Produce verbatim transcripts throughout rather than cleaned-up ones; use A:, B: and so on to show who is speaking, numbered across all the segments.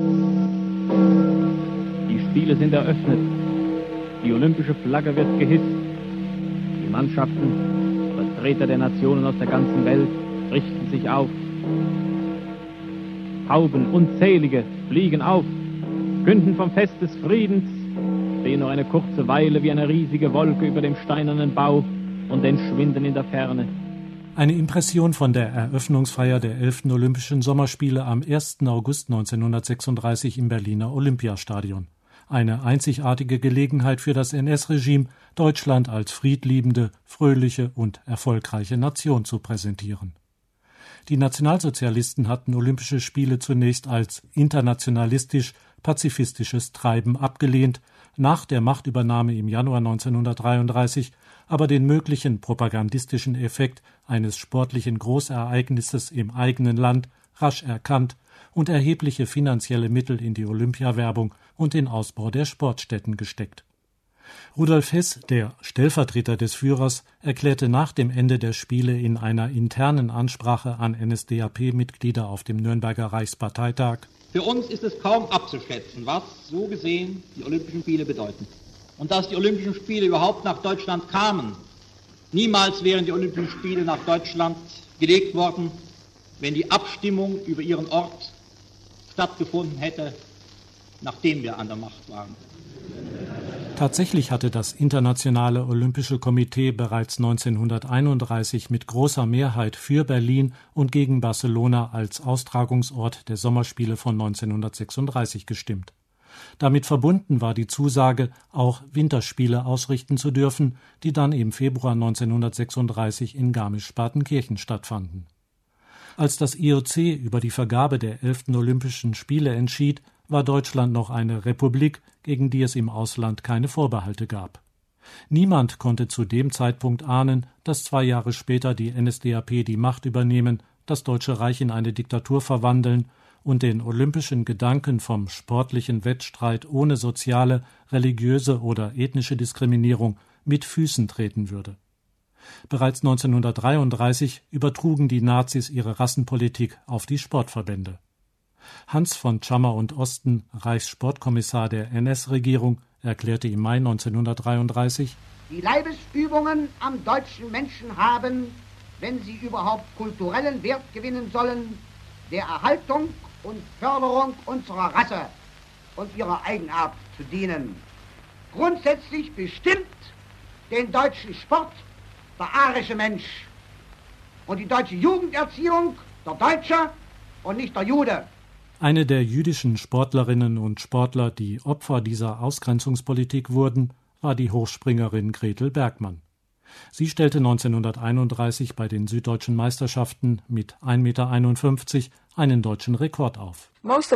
A: Die Spiele sind eröffnet. Die olympische Flagge wird gehisst. Die Mannschaften, Vertreter der Nationen aus der ganzen Welt, richten sich auf. Hauben, unzählige, fliegen auf, künden vom Fest des Friedens, stehen nur eine kurze Weile wie eine riesige Wolke über dem steinernen Bau und entschwinden in der Ferne.
B: Eine Impression von der Eröffnungsfeier der elften Olympischen Sommerspiele am ersten August neunzehnhundertsechsunddreißig im Berliner Olympiastadion. Eine einzigartige Gelegenheit für das N S-Regime, Deutschland als friedliebende, fröhliche und erfolgreiche Nation zu präsentieren. Die Nationalsozialisten hatten Olympische Spiele zunächst als internationalistisch-pazifistisches Treiben abgelehnt, nach der Machtübernahme im Januar neunzehnhundertdreiunddreißig aber den möglichen propagandistischen Effekt eines sportlichen Großereignisses im eigenen Land rasch erkannt und erhebliche finanzielle Mittel in die Olympiawerbung und den Ausbau der Sportstätten gesteckt. Rudolf Hess, der Stellvertreter des Führers, erklärte nach dem Ende der Spiele in einer internen Ansprache an N S D A P-Mitglieder auf dem Nürnberger Reichsparteitag:
C: Für uns ist es kaum abzuschätzen, was so gesehen die Olympischen Spiele bedeuten. Und dass die Olympischen Spiele überhaupt nach Deutschland kamen. Niemals wären die Olympischen Spiele nach Deutschland gelegt worden, wenn die Abstimmung über ihren Ort stattgefunden hätte, nachdem wir an der Macht waren.
B: Tatsächlich hatte das Internationale Olympische Komitee bereits neunzehnhunderteinunddreißig mit großer Mehrheit für Berlin und gegen Barcelona als Austragungsort der Sommerspiele von neunzehnhundertsechsunddreißig gestimmt. Damit verbunden war die Zusage, auch Winterspiele ausrichten zu dürfen, die dann im Februar neunzehnhundertsechsunddreißig in Garmisch-Partenkirchen stattfanden. Als das I O C über die Vergabe der elften Olympischen Spiele entschied, war Deutschland noch eine Republik, gegen die es im Ausland keine Vorbehalte gab. Niemand konnte zu dem Zeitpunkt ahnen, dass zwei Jahre später die N S D A P die Macht übernehmen, das Deutsche Reich in eine Diktatur verwandeln und den olympischen Gedanken vom sportlichen Wettstreit ohne soziale, religiöse oder ethnische Diskriminierung mit Füßen treten würde. Bereits neunzehnhundertdreiunddreißig übertrugen die Nazis ihre Rassenpolitik auf die Sportverbände. Hans von Tschammer und Osten, Reichssportkommissar der N S-Regierung, erklärte im Mai neunzehnhundertdreiunddreißig:
D: Die Leibesübungen am deutschen Menschen haben, wenn sie überhaupt kulturellen Wert gewinnen sollen, der Erhaltung und Förderung unserer Rasse und ihrer Eigenart zu dienen. Grundsätzlich bestimmt den deutschen Sport der arische Mensch und die deutsche Jugenderziehung der Deutsche und nicht der Jude.
B: Eine der jüdischen Sportlerinnen und Sportler, die Opfer dieser Ausgrenzungspolitik wurden, war die Hochspringerin Gretel Bergmann. Sie stellte neunzehnhunderteinunddreißig bei den Süddeutschen Meisterschaften mit ein Meter einundfünfzig einen deutschen Rekord auf.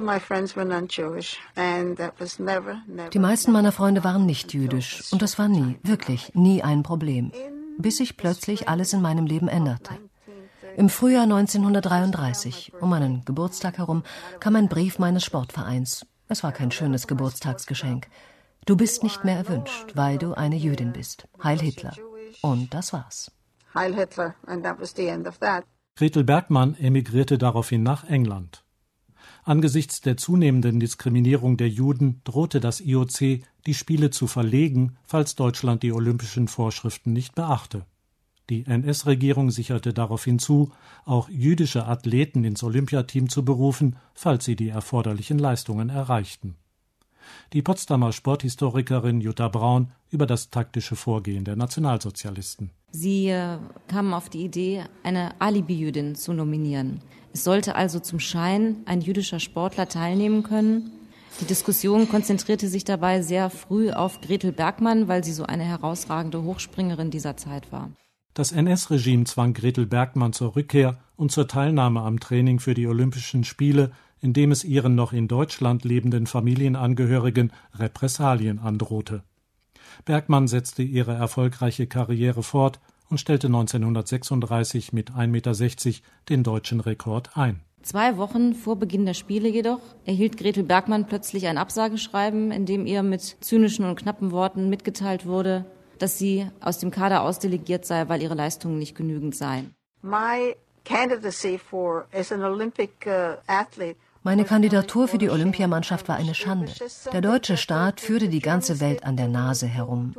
E: Die meisten meiner Freunde waren nicht jüdisch und das war nie, wirklich nie ein Problem, bis sich plötzlich alles in meinem Leben änderte. Im Frühjahr neunzehnhundertdreiunddreißig, um meinen Geburtstag herum, kam ein Brief meines Sportvereins. Es war kein schönes Geburtstagsgeschenk. Du bist nicht mehr erwünscht, weil du eine Jüdin bist. Heil Hitler. Und das war's.
F: Heil Hitler, and that was the end of that.
B: Gretel Bergmann emigrierte daraufhin nach England. Angesichts der zunehmenden Diskriminierung der Juden drohte das I O C, die Spiele zu verlegen, falls Deutschland die olympischen Vorschriften nicht beachte. Die N S-Regierung sicherte daraufhin zu, auch jüdische Athleten ins Olympiateam zu berufen, falls sie die erforderlichen Leistungen erreichten. Die Potsdamer Sporthistorikerin Jutta Braun über das taktische Vorgehen der Nationalsozialisten.
G: Sie äh, kamen auf die Idee, eine Alibi-Jüdin zu nominieren. Es sollte also zum Schein ein jüdischer Sportler teilnehmen können. Die Diskussion konzentrierte sich dabei sehr früh auf Gretel Bergmann, weil sie so eine herausragende Hochspringerin dieser Zeit war.
B: Das N S-Regime zwang Gretel Bergmann zur Rückkehr und zur Teilnahme am Training für die Olympischen Spiele, indem es ihren noch in Deutschland lebenden Familienangehörigen Repressalien androhte. Bergmann setzte ihre erfolgreiche Karriere fort und stellte neunzehnhundertsechsunddreißig mit ein Meter sechzig den deutschen Rekord ein.
G: Zwei Wochen vor Beginn der Spiele jedoch erhielt Gretel Bergmann plötzlich ein Absageschreiben, in dem ihr mit zynischen und knappen Worten mitgeteilt wurde, dass sie aus dem Kader ausdelegiert sei, weil ihre Leistungen nicht genügend seien.
F: My candidacy for as an Olympic uh, athlete
E: Meine Kandidatur für die Olympiamannschaft war eine Schande. Der deutsche Staat führte die ganze Welt an der Nase herum.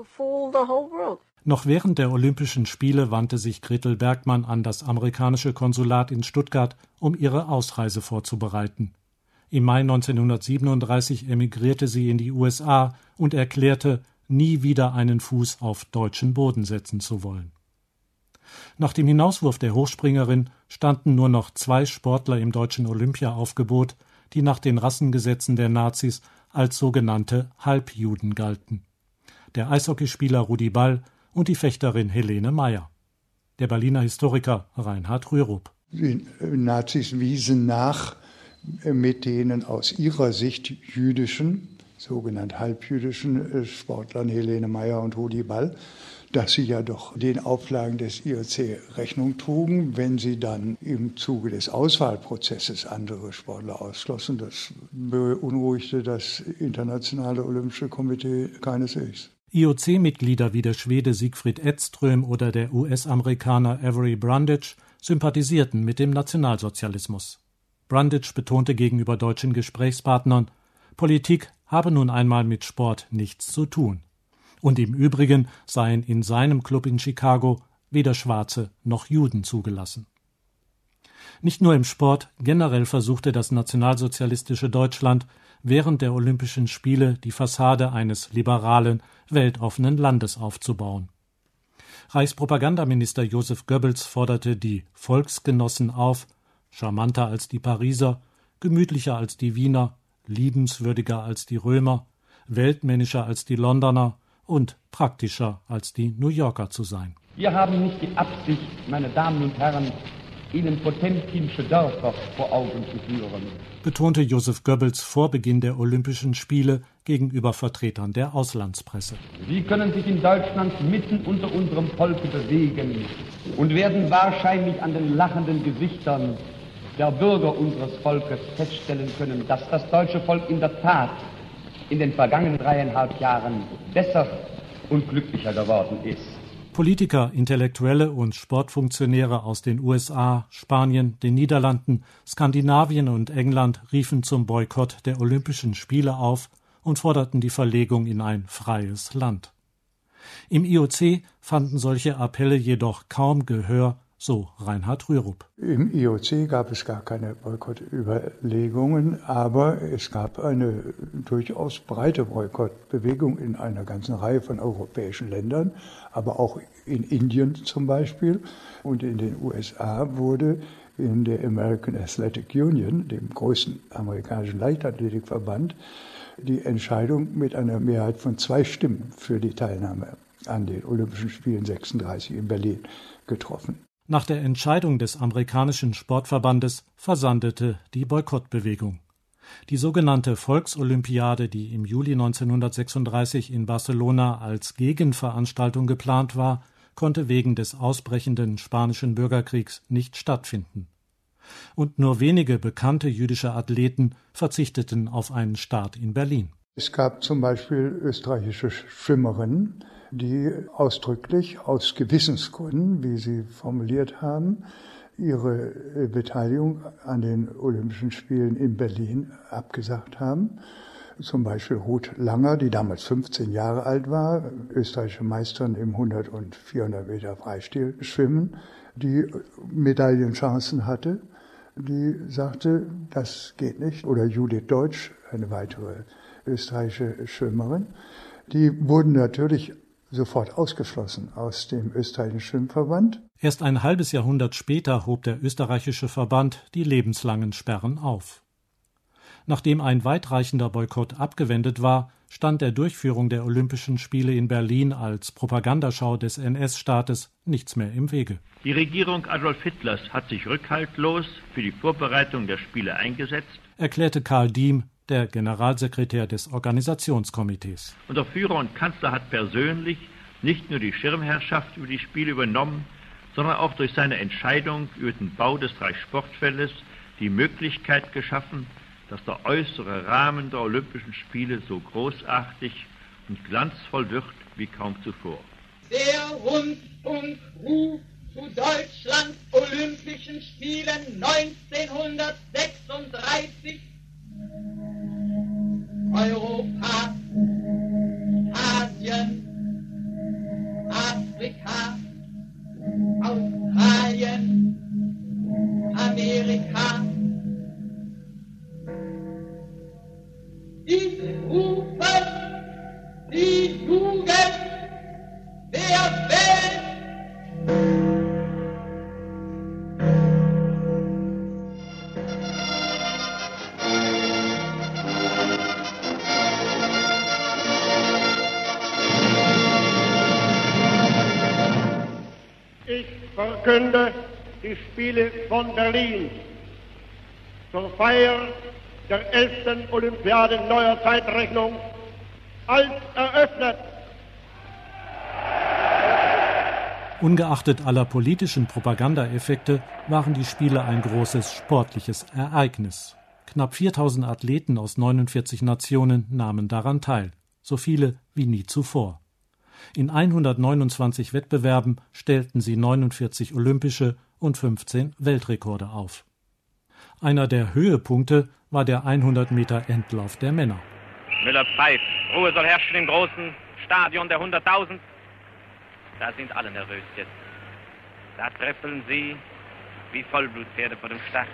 B: Noch während der Olympischen Spiele wandte sich Gretel Bergmann an das amerikanische Konsulat in Stuttgart, um ihre Ausreise vorzubereiten. Im Mai neunzehnhundertsiebenunddreißig emigrierte sie in die U S A und erklärte, nie wieder einen Fuß auf deutschen Boden setzen zu wollen. Nach dem Hinauswurf der Hochspringerin standen nur noch zwei Sportler im deutschen Olympiaaufgebot, die nach den Rassengesetzen der Nazis als sogenannte Halbjuden galten. Der Eishockeyspieler Rudi Ball und die Fechterin Helene Meyer. Der Berliner Historiker Reinhard Rürup.
H: Die Nazis wiesen nach mit denen aus ihrer Sicht jüdischen, sogenannt halbjüdischen Sportlern Helene Meyer und Rudi Ball, dass sie ja doch den Auflagen des I O C Rechnung trugen, wenn sie dann im Zuge des Auswahlprozesses andere Sportler ausschlossen. Das beunruhigte das Internationale Olympische Komitee keineswegs.
B: I O C-Mitglieder wie der Schwede Siegfried Edström oder der U S-Amerikaner Avery Brundage sympathisierten mit dem Nationalsozialismus. Brundage betonte gegenüber deutschen Gesprächspartnern, Politik habe nun einmal mit Sport nichts zu tun. Und im Übrigen seien in seinem Club in Chicago weder Schwarze noch Juden zugelassen. Nicht nur im Sport, generell versuchte das nationalsozialistische Deutschland während der Olympischen Spiele die Fassade eines liberalen, weltoffenen Landes aufzubauen. Reichspropagandaminister Joseph Goebbels forderte die Volksgenossen auf, charmanter als die Pariser, gemütlicher als die Wiener, liebenswürdiger als die Römer, weltmännischer als die Londoner und praktischer als die New Yorker zu sein.
I: Wir haben nicht die Absicht, meine Damen und Herren, Ihnen potemkinsche Dörfer vor Augen zu führen,
B: betonte Joseph Goebbels vor Beginn der Olympischen Spiele gegenüber Vertretern der Auslandspresse.
I: Sie können sich in Deutschland mitten unter unserem Volke bewegen und werden wahrscheinlich an den lachenden Gesichtern der Bürger unseres Volkes feststellen können, dass das deutsche Volk in der Tat in den vergangenen dreieinhalb Jahren besser und glücklicher geworden ist.
B: Politiker, Intellektuelle und Sportfunktionäre aus den U S A, Spanien, den Niederlanden, Skandinavien und England riefen zum Boykott der Olympischen Spiele auf und forderten die Verlegung in ein freies Land. Im I O C fanden solche Appelle jedoch kaum Gehör, so Reinhard Rürup.
H: Im I O C gab es gar keine Boykottüberlegungen, aber es gab eine durchaus breite Boykottbewegung in einer ganzen Reihe von europäischen Ländern, aber auch in Indien zum Beispiel. Und in den U S A wurde in der American Athletic Union, dem größten amerikanischen Leichtathletikverband, die Entscheidung mit einer Mehrheit von zwei Stimmen für die Teilnahme an den Olympischen Spielen sechsunddreißig in Berlin getroffen.
B: Nach der Entscheidung des amerikanischen Sportverbandes versandete die Boykottbewegung. Die sogenannte Volksolympiade, die im Juli neunzehnhundertsechsunddreißig in Barcelona als Gegenveranstaltung geplant war, konnte wegen des ausbrechenden Spanischen Bürgerkriegs nicht stattfinden. Und nur wenige bekannte jüdische Athleten verzichteten auf einen Start in Berlin.
H: Es gab zum Beispiel österreichische Schwimmerinnen, die ausdrücklich aus Gewissensgründen, wie sie formuliert haben, ihre Beteiligung an den Olympischen Spielen in Berlin abgesagt haben. Zum Beispiel Ruth Langer, die damals fünfzehn Jahre alt war, österreichische Meisterin im hundert und vierhundert Meter Freistilschwimmen, die Medaillenchancen hatte, die sagte, das geht nicht. Oder Judith Deutsch, eine weitere österreichische Schwimmerin, die wurden natürlich sofort ausgeschlossen aus dem österreichischen Schwimmverband.
B: Erst ein halbes Jahrhundert später hob der österreichische Verband die lebenslangen Sperren auf. Nachdem ein weitreichender Boykott abgewendet war, stand der Durchführung der Olympischen Spiele in Berlin als Propagandaschau des N S-Staates nichts mehr im Wege.
J: Die Regierung Adolf Hitlers hat sich rückhaltlos für die Vorbereitung der Spiele eingesetzt,
B: erklärte Karl Diem, der Generalsekretär des Organisationskomitees.
J: Unser Führer und Kanzler hat persönlich nicht nur die Schirmherrschaft über die Spiele übernommen, sondern auch durch seine Entscheidung über den Bau des Reichssportfeldes die Möglichkeit geschaffen, dass der äußere Rahmen der Olympischen Spiele so großartig und glanzvoll wird wie kaum zuvor.
K: Der Rundfunkruf zu Deutschlands Olympischen Spielen neunzehnhundertsechsunddreißig Europa, Asien, Afrika, Australien, Amerika. Ich rufe die Jugend der Welt.
L: Ich verkünde die Spiele von Berlin zur Feier der elften Olympiade neuer Zeitrechnung als eröffnet.
B: Ungeachtet aller politischen Propagandaeffekte waren die Spiele ein großes sportliches Ereignis. Knapp viertausend Athleten aus neunundvierzig Nationen nahmen daran teil, so viele wie nie zuvor. In hundertneunundzwanzig Wettbewerben stellten sie neunundvierzig olympische und fünfzehn Weltrekorde auf. Einer der Höhepunkte war der hundert Meter Endlauf der Männer.
M: Müller pfeift. Ruhe soll herrschen im großen Stadion der hunderttausend. Da sind alle nervös jetzt. Da tröpfeln sie wie Vollblutpferde vor dem Start.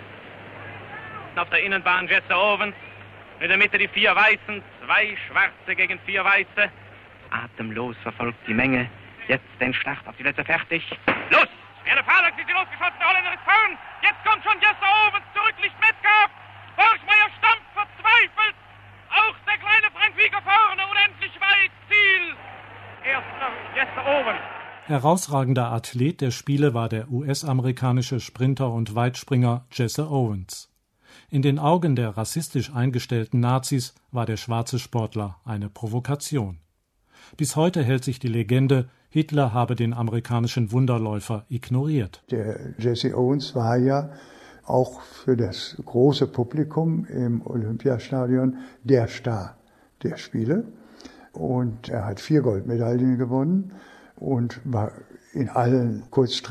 M: Auf der Innenbahn Jesse Owens. In der Mitte die vier Weißen. Zwei Schwarze gegen vier Weiße. Atemlos verfolgt die Menge. Jetzt den Start auf die Plätze fertig. Los! Wie eine Phalanx ist die losgeschossen. Der Holländer ist vorn. Jetzt kommt schon Jesse Owens. Zurück liegt Metcalf. Borchmeier stampft verzweifelt. Auch der kleine Frank Wieger vorne. Unendlich weit. Ziel. Erster Jesse Owens.
B: Herausragender Athlet der Spiele war der U S-amerikanische Sprinter und Weitspringer Jesse Owens. In den Augen der rassistisch eingestellten Nazis war der schwarze Sportler eine Provokation. Bis heute hält sich die Legende, Hitler habe den amerikanischen Wunderläufer ignoriert.
H: Der Jesse Owens war ja auch für das große Publikum im Olympiastadion der Star der Spiele. Und er hat vier Goldmedaillen gewonnen und war in allen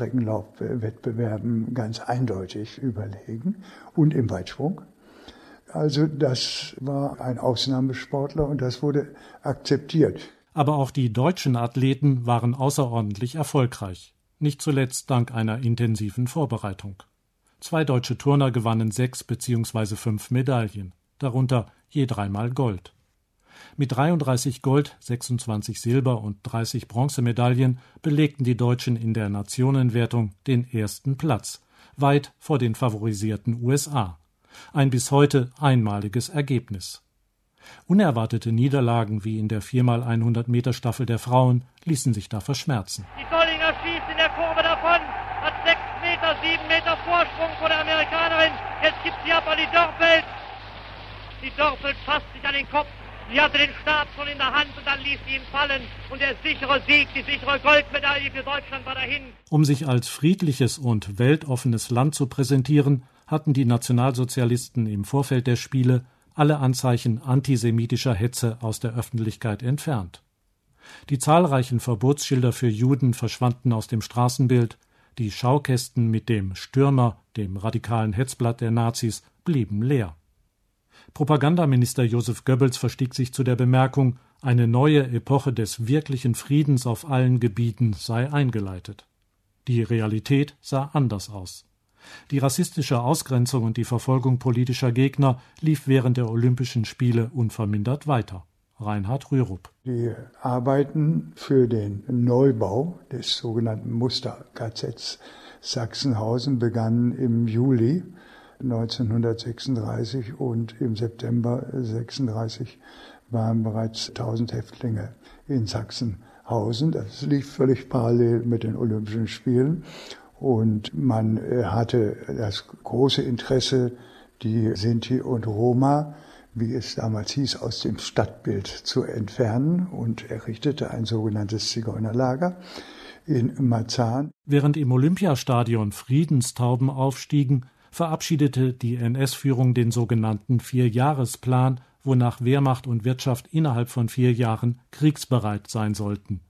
H: Kurzstreckenlaufwettbewerben ganz eindeutig überlegen und im Weitsprung. Also das war ein Ausnahmesportler und das wurde akzeptiert.
B: Aber auch die deutschen Athleten waren außerordentlich erfolgreich, nicht zuletzt dank einer intensiven Vorbereitung. Zwei deutsche Turner gewannen sechs bzw. fünf Medaillen, darunter je dreimal Gold. Mit dreiunddreißig Gold-, sechsundzwanzig Silber- und dreißig Bronzemedaillen belegten die Deutschen in der Nationenwertung den ersten Platz, weit vor den favorisierten U S A. Ein bis heute einmaliges Ergebnis. Unerwartete Niederlagen wie in der vier mal hundert Meter Staffel der Frauen ließen sich da verschmerzen.
L: Die Dollinger schießt in der Kurve davon, hat sechs Meter, sieben Meter Vorsprung vor der Amerikanerin. Jetzt gibt sie ab an die Dörfeld. Die Dörfeld fasst sich an den Kopf. Sie hatte den Stab schon in der Hand und dann ließ sie ihn fallen. Und der sichere Sieg, die sichere Goldmedaille für Deutschland war dahin.
B: Um sich als friedliches und weltoffenes Land zu präsentieren, hatten die Nationalsozialisten im Vorfeld der Spiele alle Anzeichen antisemitischer Hetze aus der Öffentlichkeit entfernt. Die zahlreichen Verbotsschilder für Juden verschwanden aus dem Straßenbild, die Schaukästen mit dem Stürmer, dem radikalen Hetzblatt der Nazis, blieben leer. Propagandaminister Joseph Goebbels verstieg sich zu der Bemerkung, eine neue Epoche des wirklichen Friedens auf allen Gebieten sei eingeleitet. Die Realität sah anders aus. Die rassistische Ausgrenzung und die Verfolgung politischer Gegner lief während der Olympischen Spiele unvermindert weiter. Reinhard Rürup.
H: Die Arbeiten für den Neubau des sogenannten Muster-K Zs Sachsenhausen begannen im Juli neunzehnhundertsechsunddreißig und im September sechsunddreißig waren bereits tausend Häftlinge in Sachsenhausen. Das lief völlig parallel mit den Olympischen Spielen. Und man hatte das große Interesse, die Sinti und Roma, wie es damals hieß, aus dem Stadtbild zu entfernen und errichtete ein sogenanntes Zigeunerlager in Marzahn.
B: Während im Olympiastadion Friedenstauben aufstiegen, verabschiedete die N S-Führung den sogenannten Vierjahresplan, wonach Wehrmacht und Wirtschaft innerhalb von vier Jahren kriegsbereit sein sollten.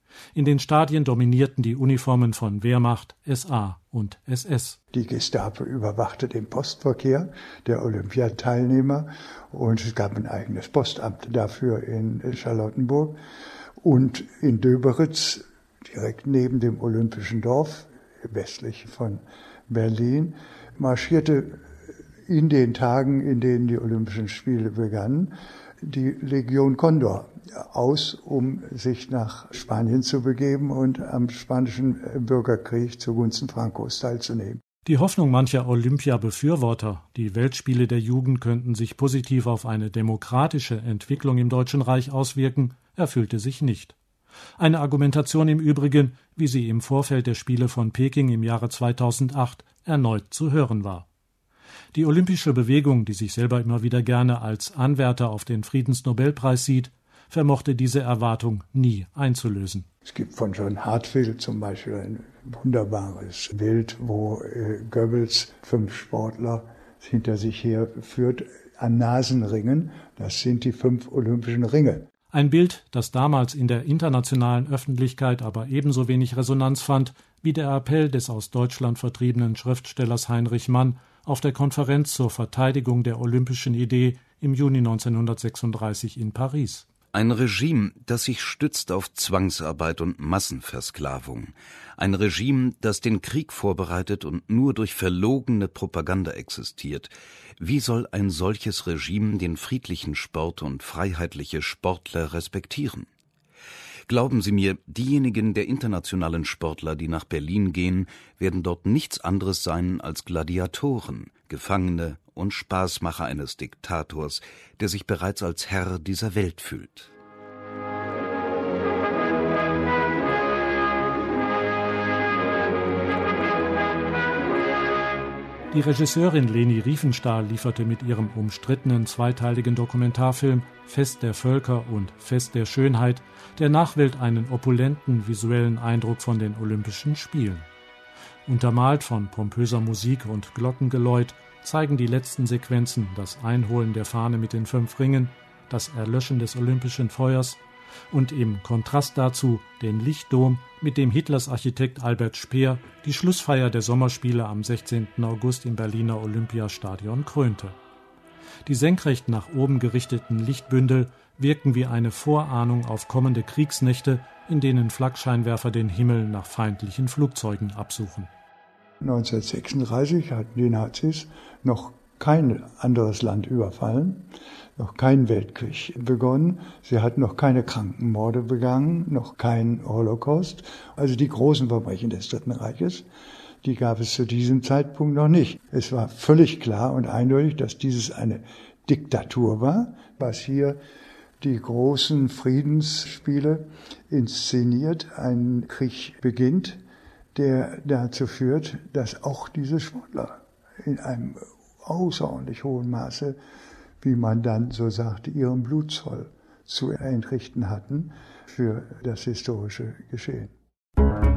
B: In den Stadien dominierten die Uniformen von Wehrmacht, S A und S S.
H: Die Gestapo überwachte den Postverkehr der Olympiateilnehmer und es gab ein eigenes Postamt dafür in Charlottenburg. Und in Döberitz, direkt neben dem Olympischen Dorf, westlich von Berlin, marschierte in den Tagen, in denen die Olympischen Spiele begannen, die Legion Condor aus, um sich nach Spanien zu begeben und am spanischen Bürgerkrieg zugunsten Francos teilzunehmen.
B: Die Hoffnung mancher Olympia-Befürworter, die Weltspiele der Jugend könnten sich positiv auf eine demokratische Entwicklung im Deutschen Reich auswirken, erfüllte sich nicht. Eine Argumentation im Übrigen, wie sie im Vorfeld der Spiele von Peking im Jahre zweitausendacht erneut zu hören war. Die olympische Bewegung, die sich selber immer wieder gerne als Anwärter auf den Friedensnobelpreis sieht, vermochte diese Erwartung nie einzulösen.
H: Es gibt von John Hartfield zum Beispiel ein wunderbares Bild, wo äh, Goebbels fünf Sportler hinter sich her führt an Nasenringen. Das sind die fünf olympischen Ringe.
B: Ein Bild, das damals in der internationalen Öffentlichkeit aber ebenso wenig Resonanz fand wie der Appell des aus Deutschland vertriebenen Schriftstellers Heinrich Mann auf der Konferenz zur Verteidigung der olympischen Idee im Juni neunzehnhundertsechsunddreißig in Paris.
N: Ein Regime, das sich stützt auf Zwangsarbeit und Massenversklavung. Ein Regime, das den Krieg vorbereitet und nur durch verlogene Propaganda existiert. Wie soll ein solches Regime den friedlichen Sport und freiheitliche Sportler respektieren? Glauben Sie mir, diejenigen der internationalen Sportler, die nach Berlin gehen, werden dort nichts anderes sein als Gladiatoren, Gefangene und Spaßmacher eines Diktators, der sich bereits als Herr dieser Welt fühlt.
B: Die Regisseurin Leni Riefenstahl lieferte mit ihrem umstrittenen zweiteiligen Dokumentarfilm Fest der Völker und Fest der Schönheit der Nachwelt einen opulenten visuellen Eindruck von den Olympischen Spielen. Untermalt von pompöser Musik und Glockengeläut zeigen die letzten Sequenzen das Einholen der Fahne mit den fünf Ringen, das Erlöschen des olympischen Feuers und im Kontrast dazu den Lichtdom, mit dem Hitlers Architekt Albert Speer die Schlussfeier der Sommerspiele am sechzehnten August im Berliner Olympiastadion krönte. Die senkrecht nach oben gerichteten Lichtbündel wirken wie eine Vorahnung auf kommende Kriegsnächte, in denen Flakscheinwerfer den Himmel nach feindlichen Flugzeugen absuchen.
H: neunzehnhundertsechsunddreißig hatten die Nazis noch kein anderes Land überfallen, noch keinen Weltkrieg begonnen. Sie hatten noch keine Krankenmorde begangen, noch keinen Holocaust. Also die großen Verbrechen des Dritten Reiches, die gab es zu diesem Zeitpunkt noch nicht. Es war völlig klar und eindeutig, dass dieses eine Diktatur war, was hier die großen Friedensspiele inszeniert. Ein Krieg beginnt, der dazu führt, dass auch diese Sportler in einem außerordentlich hohen Maße, wie man dann so sagte, ihren Blutzoll zu entrichten hatten für das historische Geschehen.